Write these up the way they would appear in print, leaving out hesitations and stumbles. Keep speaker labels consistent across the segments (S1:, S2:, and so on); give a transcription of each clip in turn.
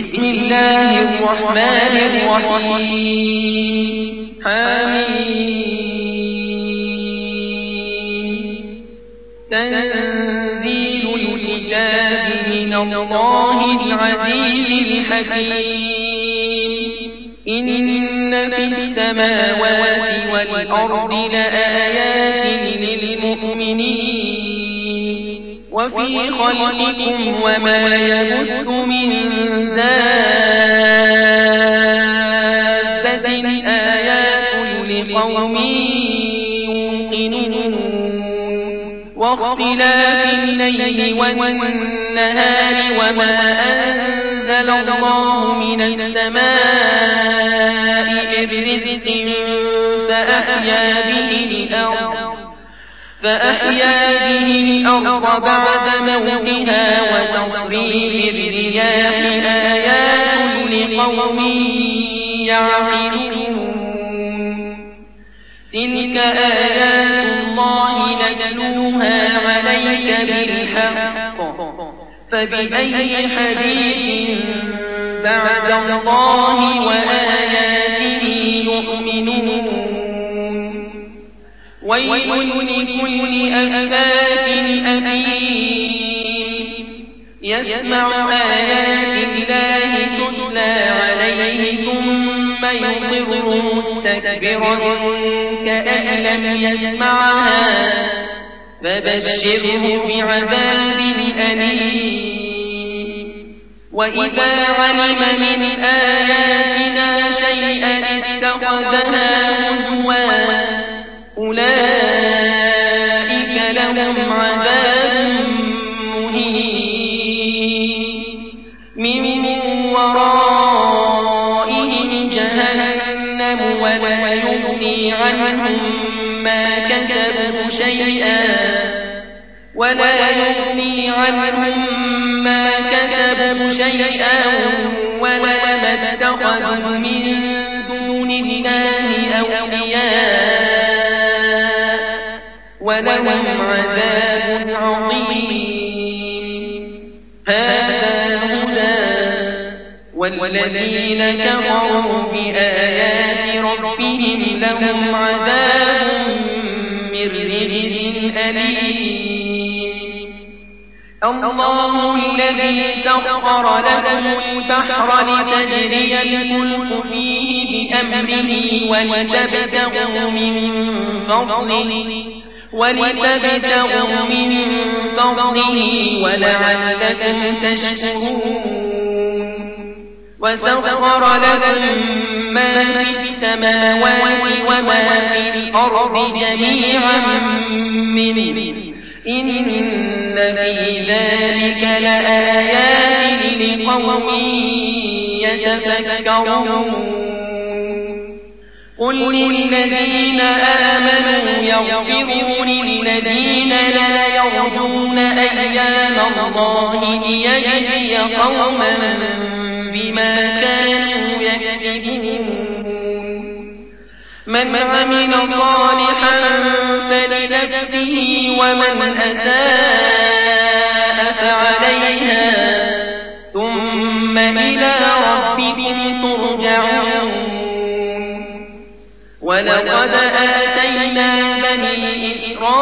S1: بسم الله الرحمن الرحيم حميم تنزيل الكتاب من الله العزيز الحكيم إن في السماوات والأرض لآيات للمؤمنين وفي خلقكم وما يبث من دابة آيات لقوم يوقنون واختلاف الليل والنهار وما أنزل الله من السماء من رزق فأحيا به الأرض بعد موتها وتصريف الرياح آيات لقوم يعقلون تلك آيات الله نتلوها عليك بالحق فبأي حديث بعد الله وآياته يؤمنون ويل لكل أفاك أثيم يسمع آيات الله تتلى عليه ثم يصر مستكبرا كأن لم يسمعها فبشره بعذاب أليم وإذا علم من آياتنا شيئا اتخذها هزوا أولئك لهم عذاب مهين من ورائهم جهنم ولا يغني عنهم ما كسبوا شيئا ولا ما اتخذوا من دون الله أولياء ولهم عذاب عظيم هذا هدى والذين كفروا بآيات ربهم لهم عذاب من رجز أليم الله الذي سخر لكم البحر لتجري الفلك فيه بأمره ولتبتغوا من فضله ولعلكم تشكرون وسخر لكم ما في السماوات وما في الأرض جميعا منه إن في ذلك لآيات لقوم يتفكرون قل للذين آمنوا يغفروا للذين لا يرجون أيام الله ليجزي قوما بما كانوا يكسبون من عمل صالحا فلنفسه ومن أساء فعليها ثم إلى ربكم ترجعون ولقد آتينا بني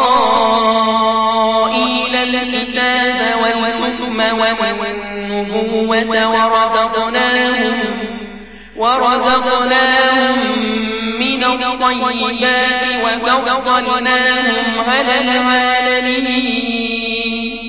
S1: إسرائيل الكتاب والحكم والنبوة ورزقناهم من الطيبات وفضلناهم على العالمين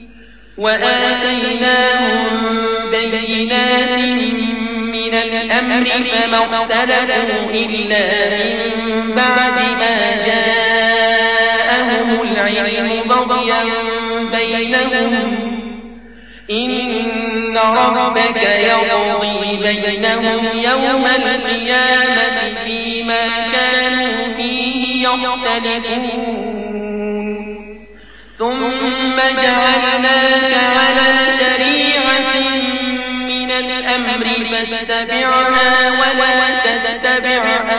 S1: وآتيناهم بينات من الأمر فما اختلفوا إلا من بعد ما جاءهم العلم بغيا بينهم إن ربك يقضي بينهم يوم القيامة فيما كانوا فيه يختلفون ثم جعلناك على شريعة من الأمر فاتبعها ولا تتبع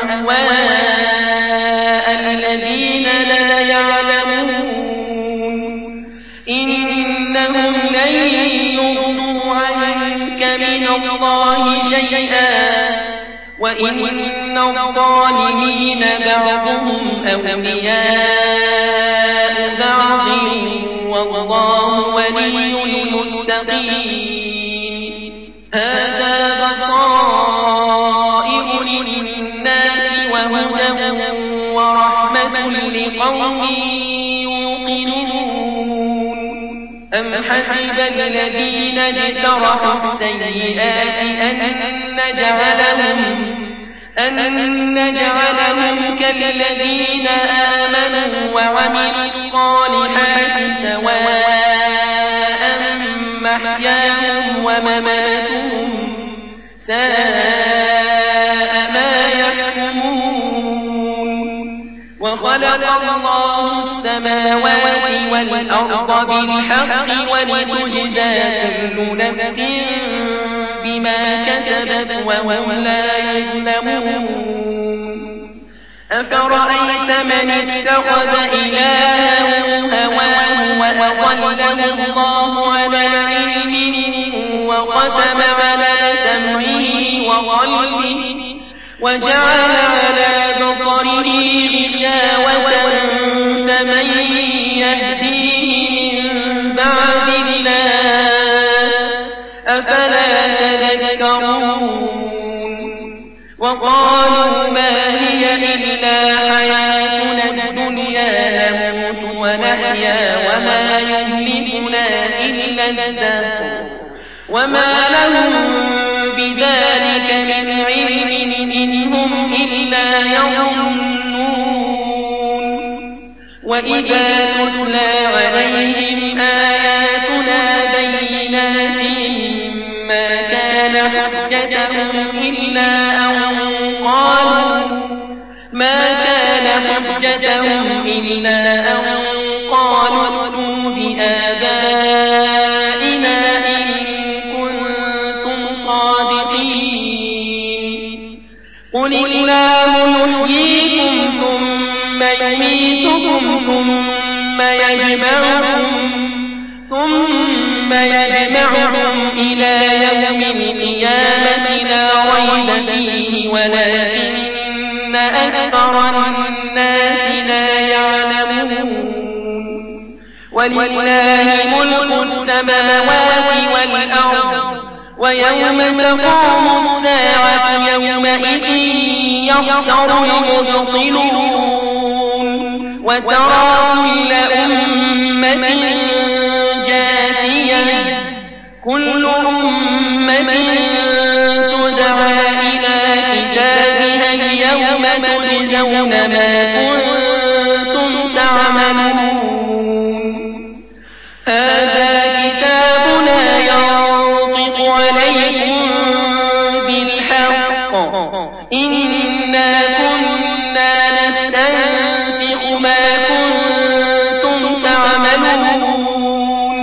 S1: أهواء الذين لا يعلمون إنهم لن يغنوا عنك من الله شيئا وإن الظالمين بعضهم أولياء بعض والله ولي المتقين هذا بصائر للناس وهدى ورحمة لقوم يوقنون أم حسب الذين اجترحوا السيئات أن نجعلهم كالذين آمنوا وعملوا الصالحات سواء محياهم ومماتهم ساء ما يحكمون وخلق الله السماوات والأرض بالحق ولتجزى كل نفس بما كسبت وهم لا يظلمون أفرأيت من اتخذ إلهه هواه وأضله الله على علم وختم على سمعه وقلبه وجعل على بصره غشاوة فمن يهديه من بعد الله أفلا تذكرون وقالوا ما هي إلا حياتنا الدنيا نموت ونحيا وما يهلكنا إلا الدهر وما لهم بذلك من علم إن هم إلا يظنون وإذا تتلى عليهم آياتنا بينات ما كان حجتهم إلا أن قالوا ائتوا بآبائنا إن كنتم صادقين قل الله يحييكم ثم يميتكم ثم يجمعكم إلى يوم القيامة لا ريب فيه ولكن أكثر الناس لا يعلمون ولله ملك السماوات والأرض ويوم تقوم الساعة يومئذ يخسر المبطلون وترى كل أمة جاثية كل أمة تدعى إلى كتابها اليوم تجزون ما كنتم تعملون هذا كتابنا ينطق عليكم بالحق إنا كنا نستنسخ ما كنتم تعملون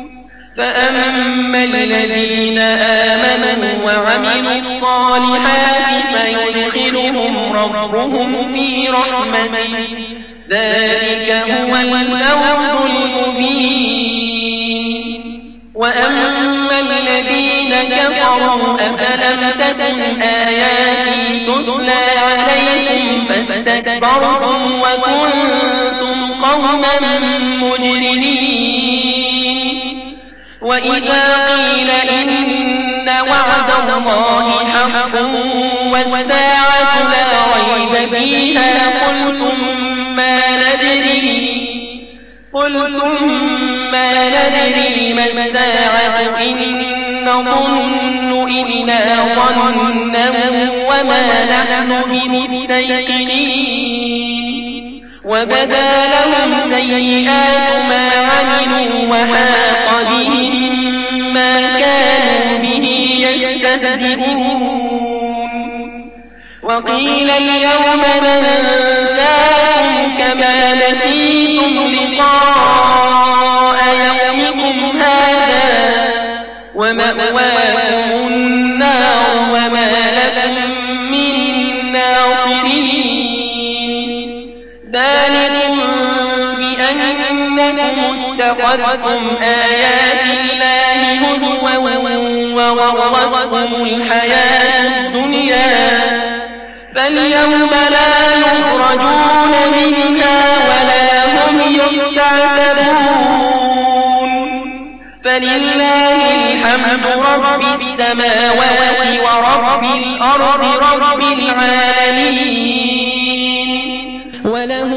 S1: فأما الذين آمنوا وعملوا الصالحات فيدخلهم ربهم في رحمته ذلك هو الفوز المبين وأما الذين كفروا أفلم تكن آياتي تتلى عليكم فاستكبرتم وكنتم قوما مجرمين وإذا قيل إن وعد الله حق والساعة لا ريب فيها قلتم ما ندري ما الساعة إن نظن إلا ظنا وما نحن بمستيقنين وبدا لهم سيئات ما عملوا وحاق بهم ما كانوا به يستهزئون وقيل اليوم ننساكم كما نسيتم لقاء يومكم هذا ومأواكم النار وما لكم من ناصرين ذلكم بأنكم اتخذتم آيات الله هزوا وغرتهم الحياة الدنيا فاليوم لا يخرجون منها ولا هم يستعتبون فلله الحمد رب السماوات ورب الأرض رب العالمين
S2: وله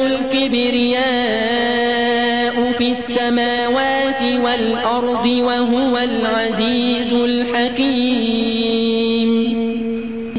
S2: الكبرياء في السماوات والأرض وهو العزيز الحكيم